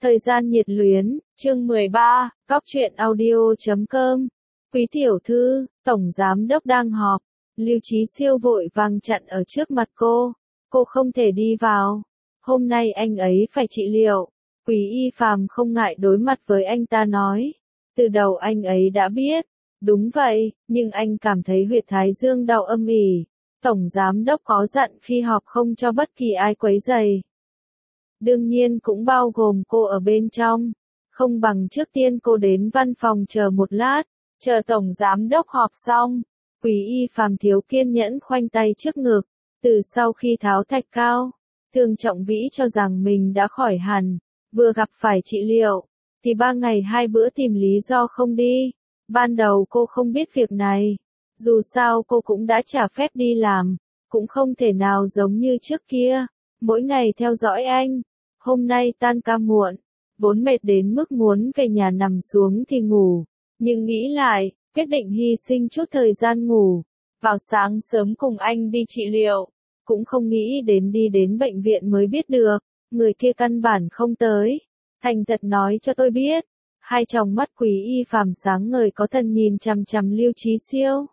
Thời gian nhiệt luyến, chương 13, Góc truyện audio.com. Quý tiểu thư, tổng giám đốc đang họp. Lưu Chí Siêu vội vàng chặn ở trước mặt cô. Cô không thể đi vào. Hôm nay anh ấy phải trị liệu. Quý Y Phàm không ngại đối mặt với anh ta nói. Từ đầu anh ấy đã biết. Đúng vậy, nhưng anh cảm thấy huyệt thái dương đau âm ỉ. Tổng giám đốc có dặn khi họp không cho bất kỳ ai quấy rầy. Đương nhiên cũng bao gồm cô ở bên trong. Không bằng trước tiên cô đến văn phòng chờ một lát, chờ tổng giám đốc họp xong. Quý Y Phàm thiếu kiên nhẫn khoanh tay trước ngực. Từ sau khi tháo thạch cao, Thường Trọng Vĩ cho rằng mình đã khỏi hẳn, vừa gặp phải trị liệu, thì 3 ngày 2 bữa tìm lý do không đi. Ban đầu cô không biết việc này, dù sao cô cũng đã trả phép đi làm, cũng không thể nào giống như trước kia, mỗi ngày theo dõi anh. Hôm nay tan ca muộn, vốn mệt đến mức muốn về nhà nằm xuống thì ngủ, nhưng nghĩ lại, quyết định hy sinh chút thời gian ngủ, vào sáng sớm cùng anh đi trị liệu, cũng không nghĩ đi đến bệnh viện mới biết được, người kia căn bản không tới. Thành thật nói cho tôi biết. Hai tròng mắt Quý Y Phàm sáng ngời có thần nhìn chằm chằm Lưu Chí Siêu.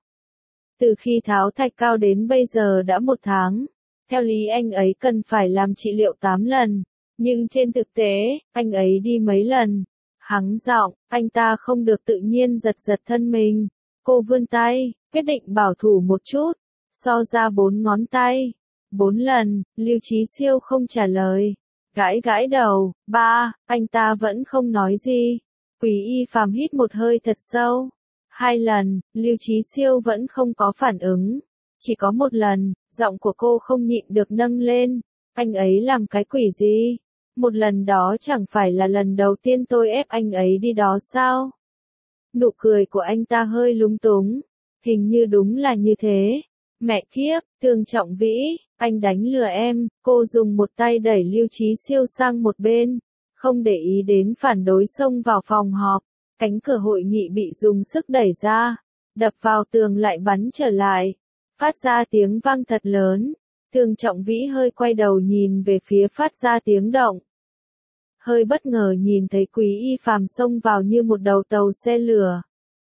Từ khi tháo thạch cao đến bây giờ đã 1 tháng, theo lý anh ấy cần phải làm trị liệu 8 lần, nhưng trên thực tế, anh ấy đi mấy lần. Hắng giọng, anh ta không được tự nhiên giật giật thân mình. Cô vươn tay, quyết định bảo thủ một chút, so ra 4 ngón tay. 4 lần, Lưu Chí Siêu không trả lời. Gãi gãi đầu, anh ta vẫn không nói gì. Quý Y Phàm hít một hơi thật sâu. 2 lần, Lưu Chí Siêu vẫn không có phản ứng. Chỉ có 1 lần, giọng của cô không nhịn được nâng lên. Anh ấy làm cái quỷ gì? 1 lần đó chẳng phải là lần đầu tiên tôi ép anh ấy đi đó sao? Nụ cười của anh ta hơi lúng túng. Hình như đúng là như thế. Mẹ kiếp, Thường Trọng Vĩ, anh đánh lừa em. Cô dùng một tay đẩy Lưu Chí Siêu sang một bên, không để ý đến phản đối xông vào phòng họp. Cánh cửa hội nghị bị dùng sức đẩy ra, đập vào tường lại bắn trở lại, phát ra tiếng vang thật lớn. Thường Trọng Vĩ hơi quay đầu nhìn về phía phát ra tiếng động. Hơi bất ngờ nhìn thấy Quý Y Phàm xông vào như một đầu tàu xe lửa.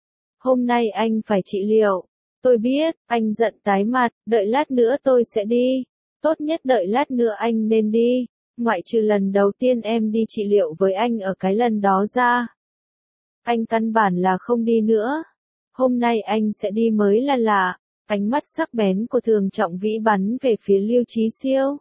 Hôm nay anh phải trị liệu. Tôi biết, anh giận tái mặt, đợi lát nữa tôi sẽ đi. Tốt nhất đợi lát nữa anh nên đi, ngoại trừ lần đầu tiên em đi trị liệu với anh ở cái lần đó ra. Anh căn bản là không đi nữa. Hôm nay anh sẽ đi mới là lạ. Ánh mắt sắc bén của Thường Trọng Vĩ bắn về phía Lưu Chí Siêu.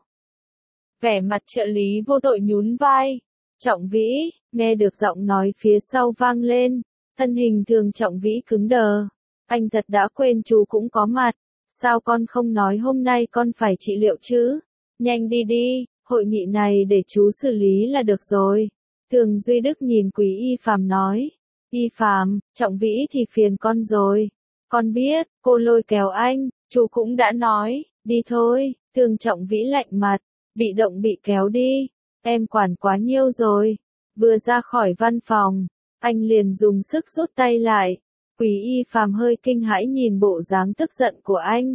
Vẻ mặt trợ lý vô đội nhún vai. Trọng Vĩ, nghe được giọng nói phía sau vang lên. Thân hình Thường Trọng Vĩ cứng đờ. Anh thật đã quên chú cũng có mặt. Sao con không nói hôm nay con phải trị liệu chứ? Nhanh đi đi, hội nghị này để chú xử lý là được rồi. Thường Duy Đức nhìn Quý Y Phàm nói. Y Phàm, Trọng Vĩ thì phiền con rồi. Con biết, cô lôi kéo anh, chú cũng đã nói, đi thôi. Thường Trọng Vĩ lạnh mặt, bị động bị kéo đi. Em quản quá nhiều rồi. Vừa ra khỏi văn phòng, anh liền dùng sức rút tay lại. Quý Y Phàm hơi kinh hãi nhìn bộ dáng tức giận của anh.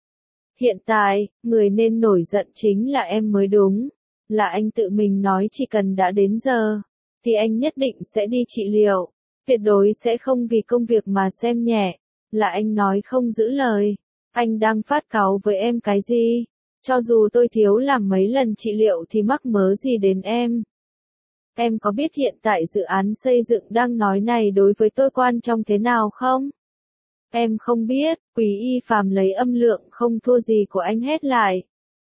Hiện tại, người nên nổi giận chính là em mới đúng. Là anh tự mình nói chỉ cần đã đến giờ, thì anh nhất định sẽ đi trị liệu. Tuyệt đối sẽ không vì công việc mà xem nhẹ. Là anh nói không giữ lời. Anh đang phát cáu với em cái gì? Cho dù tôi thiếu làm mấy lần trị liệu thì mắc mớ gì đến em? Em có biết hiện tại dự án xây dựng đang nói này đối với tôi quan trọng thế nào không? Em không biết. Quý Y Phàm lấy âm lượng không thua gì của anh hét lại.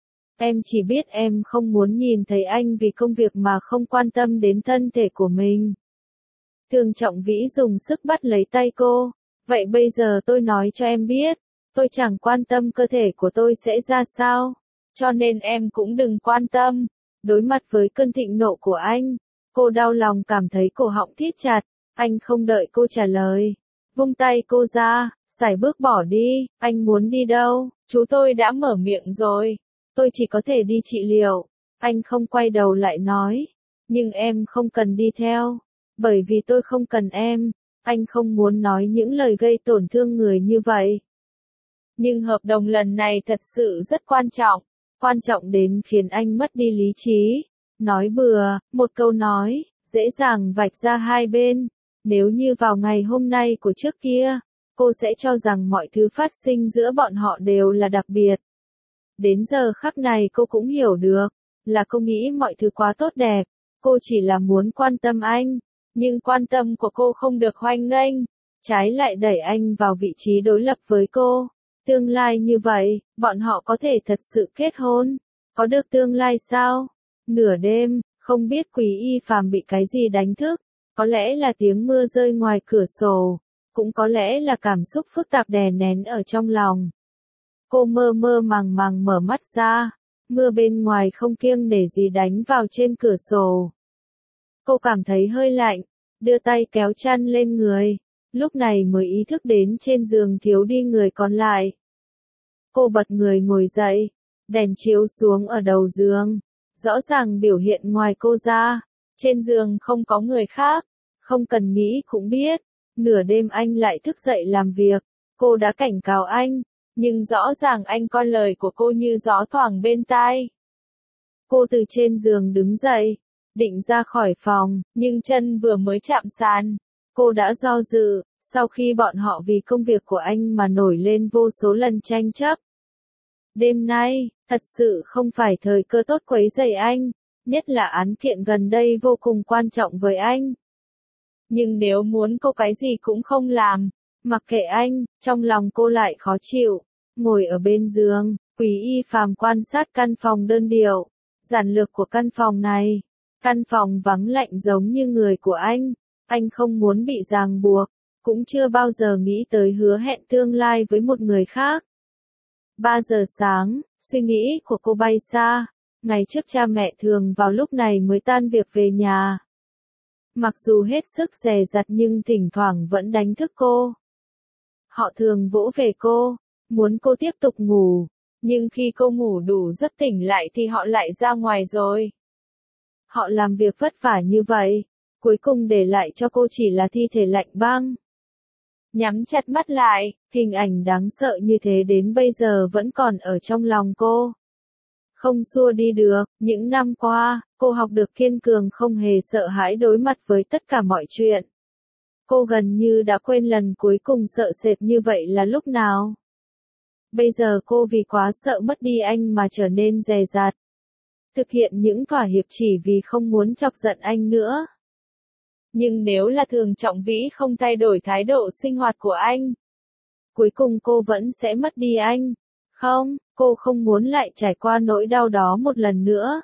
Em chỉ biết em không muốn nhìn thấy anh vì công việc mà không quan tâm đến thân thể của mình. Thường Trọng Vĩ dùng sức bắt lấy tay cô. Vậy bây giờ tôi nói cho em biết, tôi chẳng quan tâm cơ thể của tôi sẽ ra sao, cho nên em cũng đừng quan tâm. Đối mặt với cơn thịnh nộ của anh, cô đau lòng cảm thấy cổ họng thít chặt. Anh không đợi cô trả lời, vung tay cô ra, sải bước bỏ đi. Anh muốn đi đâu? Chú tôi đã mở miệng rồi. Tôi chỉ có thể đi trị liệu. Anh không quay đầu lại nói. Nhưng em không cần đi theo. Bởi vì tôi không cần em. Anh không muốn nói những lời gây tổn thương người như vậy. Nhưng hợp đồng lần này thật sự rất quan trọng đến khiến anh mất đi lý trí. Nói bừa, một câu nói, dễ dàng vạch ra hai bên. Nếu như vào ngày hôm nay của trước kia, cô sẽ cho rằng mọi thứ phát sinh giữa bọn họ đều là đặc biệt. Đến giờ khắc này cô cũng hiểu được, là cô nghĩ mọi thứ quá tốt đẹp, cô chỉ là muốn quan tâm anh, nhưng quan tâm của cô không được hoan nghênh, trái lại đẩy anh vào vị trí đối lập với cô. Tương lai như vậy, bọn họ có thể thật sự kết hôn, có được tương lai sao? Nửa đêm, không biết Quý Y Phàm bị cái gì đánh thức, có lẽ là tiếng mưa rơi ngoài cửa sổ, cũng có lẽ là cảm xúc phức tạp đè nén ở trong lòng. Cô mơ mơ màng màng mở mắt ra, mưa bên ngoài không kiêng nể gì đánh vào trên cửa sổ. Cô cảm thấy hơi lạnh, đưa tay kéo chăn lên người, lúc này mới ý thức đến trên giường thiếu đi người còn lại. Cô bật người ngồi dậy, đèn chiếu xuống ở đầu giường, rõ ràng biểu hiện ngoài cô ra, trên giường không có người khác, không cần nghĩ cũng biết, nửa đêm anh lại thức dậy làm việc, cô đã cảnh cáo anh, nhưng rõ ràng anh coi lời của cô như gió thoảng bên tai. Cô từ trên giường đứng dậy, định ra khỏi phòng, nhưng chân vừa mới chạm sàn, cô đã do dự, sau khi bọn họ vì công việc của anh mà nổi lên vô số lần tranh chấp. Đêm nay, thật sự không phải thời cơ tốt quấy rầy anh, nhất là án kiện gần đây vô cùng quan trọng với anh. Nhưng nếu muốn cô cái gì cũng không làm, mặc kệ anh, trong lòng cô lại khó chịu. Ngồi ở bên giường, Quý Y Phàm quan sát căn phòng đơn điệu, giản lược của căn phòng này. Căn phòng vắng lạnh giống như người của anh không muốn bị ràng buộc, cũng chưa bao giờ nghĩ tới hứa hẹn tương lai với một người khác. 3 giờ sáng, suy nghĩ của cô bay xa, ngày trước cha mẹ thường vào lúc này mới tan việc về nhà. Mặc dù hết sức dè dặt nhưng thỉnh thoảng vẫn đánh thức cô. Họ thường vỗ về cô, muốn cô tiếp tục ngủ, nhưng khi cô ngủ đủ giấc tỉnh lại thì họ lại ra ngoài rồi. Họ làm việc vất vả như vậy, cuối cùng để lại cho cô chỉ là thi thể lạnh băng. Nhắm chặt mắt lại, hình ảnh đáng sợ như thế đến bây giờ vẫn còn ở trong lòng cô. Không xua đi được, những năm qua, cô học được kiên cường không hề sợ hãi đối mặt với tất cả mọi chuyện. Cô gần như đã quên lần cuối cùng sợ sệt như vậy là lúc nào. Bây giờ cô vì quá sợ mất đi anh mà trở nên dè dặt. Thực hiện những thỏa hiệp chỉ vì không muốn chọc giận anh nữa. Nhưng nếu là Thường Trọng Vĩ không thay đổi thái độ sinh hoạt của anh, cuối cùng cô vẫn sẽ mất đi anh. Không, cô không muốn lại trải qua nỗi đau đó một lần nữa.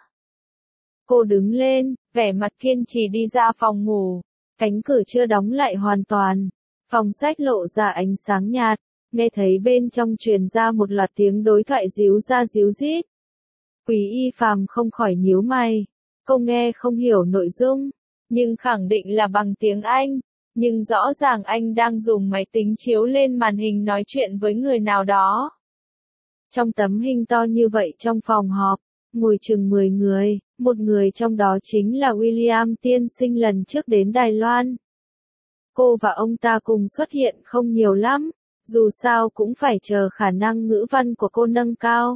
Cô đứng lên, vẻ mặt kiên trì đi ra phòng ngủ. Cánh cửa chưa đóng lại hoàn toàn. Phòng sách lộ ra ánh sáng nhạt, nghe thấy bên trong truyền ra một loạt tiếng đối thoại díu ra díu dít. Quý Y Phàm không khỏi nhíu mày. Cô nghe không hiểu nội dung, nhưng khẳng định là bằng tiếng Anh. Nhưng rõ ràng anh đang dùng máy tính chiếu lên màn hình nói chuyện với người nào đó. Trong tấm hình to như vậy trong phòng họp, ngồi chừng 10 người, một người trong đó chính là William tiên sinh lần trước đến Đài Loan. Cô và ông ta cùng xuất hiện không nhiều lắm, dù sao cũng phải chờ khả năng ngữ văn của cô nâng cao.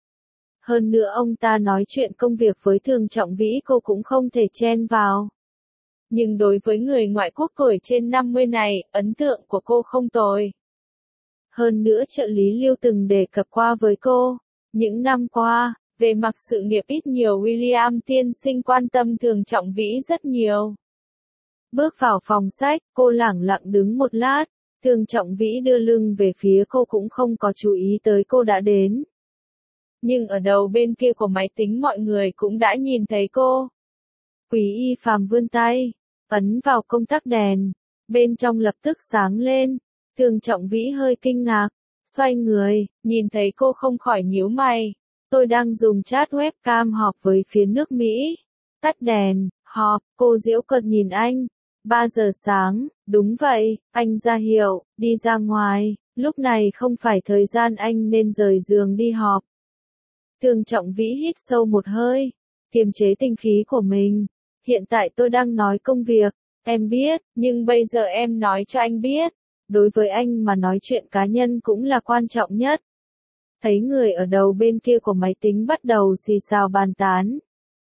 Hơn nữa ông ta nói chuyện công việc với Thường Trọng Vĩ cô cũng không thể chen vào. Nhưng đối với người ngoại quốc tuổi trên 50 này, ấn tượng của cô không tồi. Hơn nữa trợ lý Lưu từng đề cập qua với cô, những năm qua, về mặt sự nghiệp ít nhiều William tiên sinh quan tâm Thường Trọng Vĩ rất nhiều. Bước vào phòng sách, cô lẳng lặng đứng một lát, Thường Trọng Vĩ đưa lưng về phía cô cũng không có chú ý tới cô đã đến. Nhưng ở đầu bên kia của máy tính mọi người cũng đã nhìn thấy cô. Quý Y Phàm vươn tay, ấn vào công tắc đèn, bên trong lập tức sáng lên. Thường Trọng Vĩ hơi kinh ngạc, xoay người, nhìn thấy cô không khỏi nhíu mày. Tôi đang dùng chat webcam họp với phía nước Mỹ. Tắt đèn, họp, cô giễu cợt nhìn anh. 3 giờ sáng, đúng vậy, anh ra hiệu, đi ra ngoài, lúc này không phải thời gian anh nên rời giường đi họp. Thường Trọng Vĩ hít sâu một hơi, kiềm chế tinh khí của mình. Hiện tại tôi đang nói công việc, em biết, nhưng bây giờ em nói cho anh biết. Đối với anh mà nói chuyện cá nhân cũng là quan trọng nhất. Thấy người ở đầu bên kia của máy tính bắt đầu xì xào bàn tán.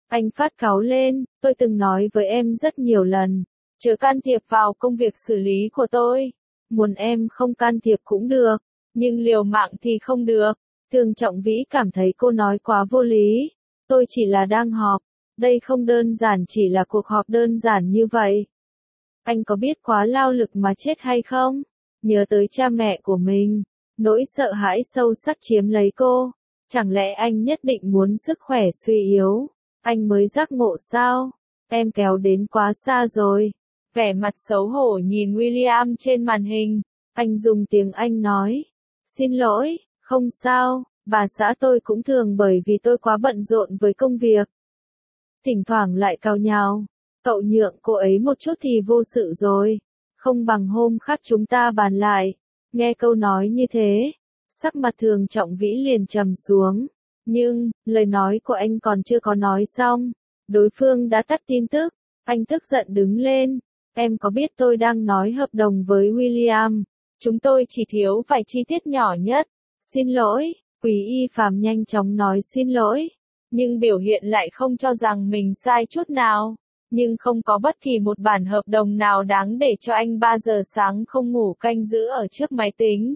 Anh phát cáu lên, tôi từng nói với em rất nhiều lần, chớ can thiệp vào công việc xử lý của tôi. Muốn em không can thiệp cũng được, nhưng liều mạng thì không được. Thường Trọng Vĩ cảm thấy cô nói quá vô lý. Tôi chỉ là đang họp, đây không đơn giản chỉ là cuộc họp đơn giản như vậy. Anh có biết quá lao lực mà chết hay không? Nhớ tới cha mẹ của mình, nỗi sợ hãi sâu sắc chiếm lấy cô. Chẳng lẽ anh nhất định muốn sức khỏe suy yếu, anh mới giác ngộ sao? Em kéo đến quá xa rồi. Vẻ mặt xấu hổ nhìn William trên màn hình, anh dùng tiếng Anh nói. Xin lỗi, không sao, bà xã tôi cũng thường bởi vì tôi quá bận rộn với công việc. Thỉnh thoảng lại càu nhàu, cậu nhượng cô ấy một chút thì vô sự rồi, không bằng hôm khác chúng ta bàn lại. Nghe câu nói như thế, sắc mặt Thường Trọng Vĩ liền trầm xuống, nhưng, lời nói của anh còn chưa có nói xong, đối phương đã tắt tin tức, anh tức giận đứng lên, em có biết tôi đang nói hợp đồng với William, chúng tôi chỉ thiếu vài chi tiết nhỏ nhất, xin lỗi, Quý Y Phạm nhanh chóng nói xin lỗi, nhưng biểu hiện lại không cho rằng mình sai chút nào, nhưng không có bất kỳ một bản hợp đồng nào đáng để cho anh 3 giờ sáng không ngủ canh giữ ở trước máy tính.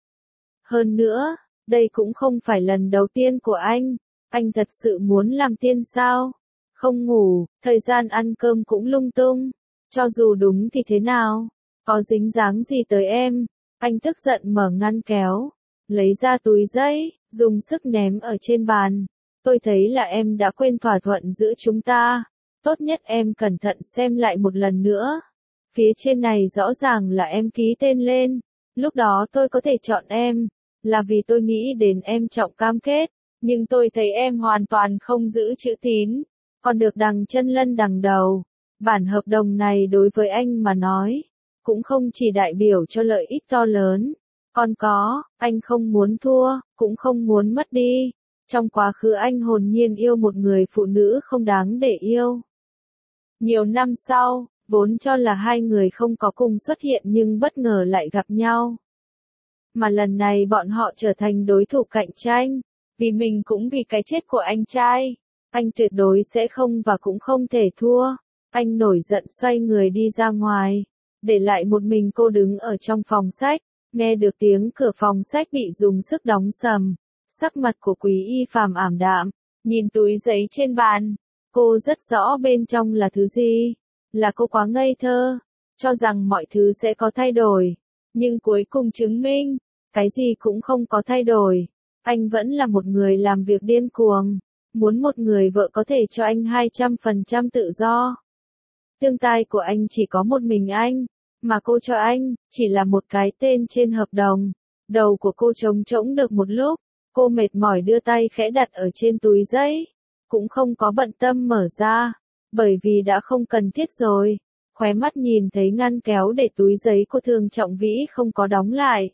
Hơn nữa, đây cũng không phải lần đầu tiên của anh thật sự muốn làm tiên sao? Không ngủ, thời gian ăn cơm cũng lung tung, cho dù đúng thì thế nào? Có dính dáng gì tới em? Anh tức giận mở ngăn kéo, lấy ra túi giấy, dùng sức ném ở trên bàn. Tôi thấy là em đã quên thỏa thuận giữa chúng ta. Tốt nhất em cẩn thận xem lại một lần nữa. Phía trên này rõ ràng là em ký tên lên. Lúc đó tôi có thể chọn em, là vì tôi nghĩ đến em trọng cam kết. Nhưng tôi thấy em hoàn toàn không giữ chữ tín. Còn được đằng chân lân đằng đầu. Bản hợp đồng này đối với anh mà nói, cũng không chỉ đại biểu cho lợi ích to lớn. Còn có, anh không muốn thua, cũng không muốn mất đi. Trong quá khứ anh hồn nhiên yêu một người phụ nữ không đáng để yêu. Nhiều năm sau, vốn cho là hai người không có cùng xuất hiện nhưng bất ngờ lại gặp nhau. Mà lần này bọn họ trở thành đối thủ cạnh tranh, vì mình cũng vì cái chết của anh trai. Anh tuyệt đối sẽ không và cũng không thể thua. Anh nổi giận xoay người đi ra ngoài, để lại một mình cô đứng ở trong phòng sách, nghe được tiếng cửa phòng sách bị dùng sức đóng sầm. Sắc mặt của Quý Y Phạm ảm đạm, nhìn túi giấy trên bàn, cô rất rõ bên trong là thứ gì. Là cô quá ngây thơ, cho rằng mọi thứ sẽ có thay đổi. Nhưng cuối cùng chứng minh, cái gì cũng không có thay đổi. Anh vẫn là một người làm việc điên cuồng, muốn một người vợ có thể cho anh 200% tự do. Tương lai của anh chỉ có một mình anh, mà cô cho anh, chỉ là một cái tên trên hợp đồng. Đầu của cô trống trỗng được một lúc, cô mệt mỏi đưa tay khẽ đặt ở trên túi giấy, cũng không có bận tâm mở ra, bởi vì đã không cần thiết rồi. Khóe mắt nhìn thấy ngăn kéo để túi giấy của Thường Trọng Vĩ không có đóng lại.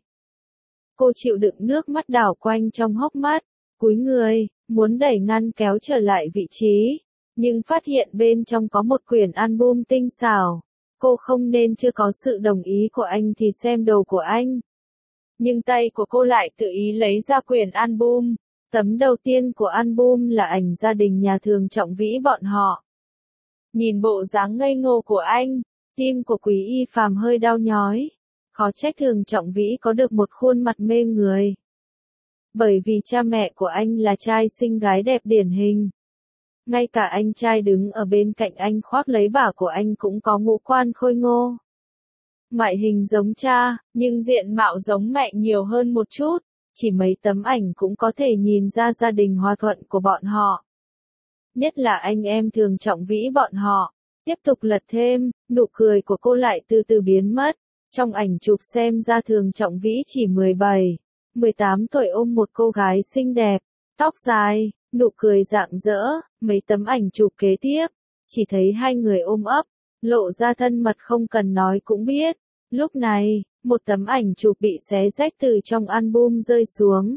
Cô chịu đựng nước mắt đảo quanh trong hốc mắt, cúi người, muốn đẩy ngăn kéo trở lại vị trí, nhưng phát hiện bên trong có một quyển album tinh xảo. Cô không nên chưa có sự đồng ý của anh thì xem đồ của anh. Nhưng tay của cô lại tự ý lấy ra quyển album. Tấm đầu tiên của album là ảnh gia đình nhà Thường Trọng Vĩ bọn họ. Nhìn bộ dáng ngây ngô của anh, tim của Quý Y Phạm hơi đau nhói. Khó trách Thường Trọng Vĩ có được một khuôn mặt mê người. Bởi vì cha mẹ của anh là trai xinh gái đẹp điển hình. Ngay cả anh trai đứng ở bên cạnh anh khoác lấy bả của anh cũng có ngũ quan khôi ngô. Ngoại hình giống cha, nhưng diện mạo giống mẹ nhiều hơn một chút. Chỉ mấy tấm ảnh cũng có thể nhìn ra gia đình hòa thuận của bọn họ. Nhất là anh em Thường Trọng Vĩ bọn họ. Tiếp tục lật thêm, nụ cười của cô lại từ từ biến mất. Trong ảnh chụp xem ra Thường Trọng Vĩ chỉ 17, 18 tuổi ôm một cô gái xinh đẹp, tóc dài, nụ cười rạng rỡ. Mấy tấm ảnh chụp kế tiếp, chỉ thấy hai người ôm ấp, lộ ra thân mật không cần nói cũng biết. Lúc này, một tấm ảnh chụp bị xé rách từ trong album rơi xuống.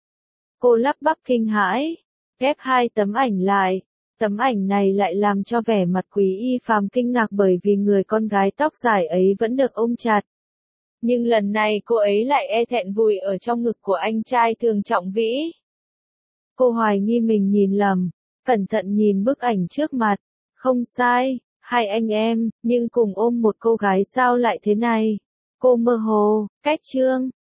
Cô lắp bắp kinh hãi, ghép hai tấm ảnh lại. Tấm ảnh này lại làm cho vẻ mặt Quý Y Phạm kinh ngạc bởi vì người con gái tóc dài ấy vẫn được ôm chặt. Nhưng lần này cô ấy lại e thẹn vùi ở trong ngực của anh trai Thường Trọng Vĩ. Cô hoài nghi mình nhìn lầm, cẩn thận nhìn bức ảnh trước mặt. Không sai, hai anh em, nhưng cùng ôm một cô gái sao lại thế này? Cô mơ hồ, cách Trương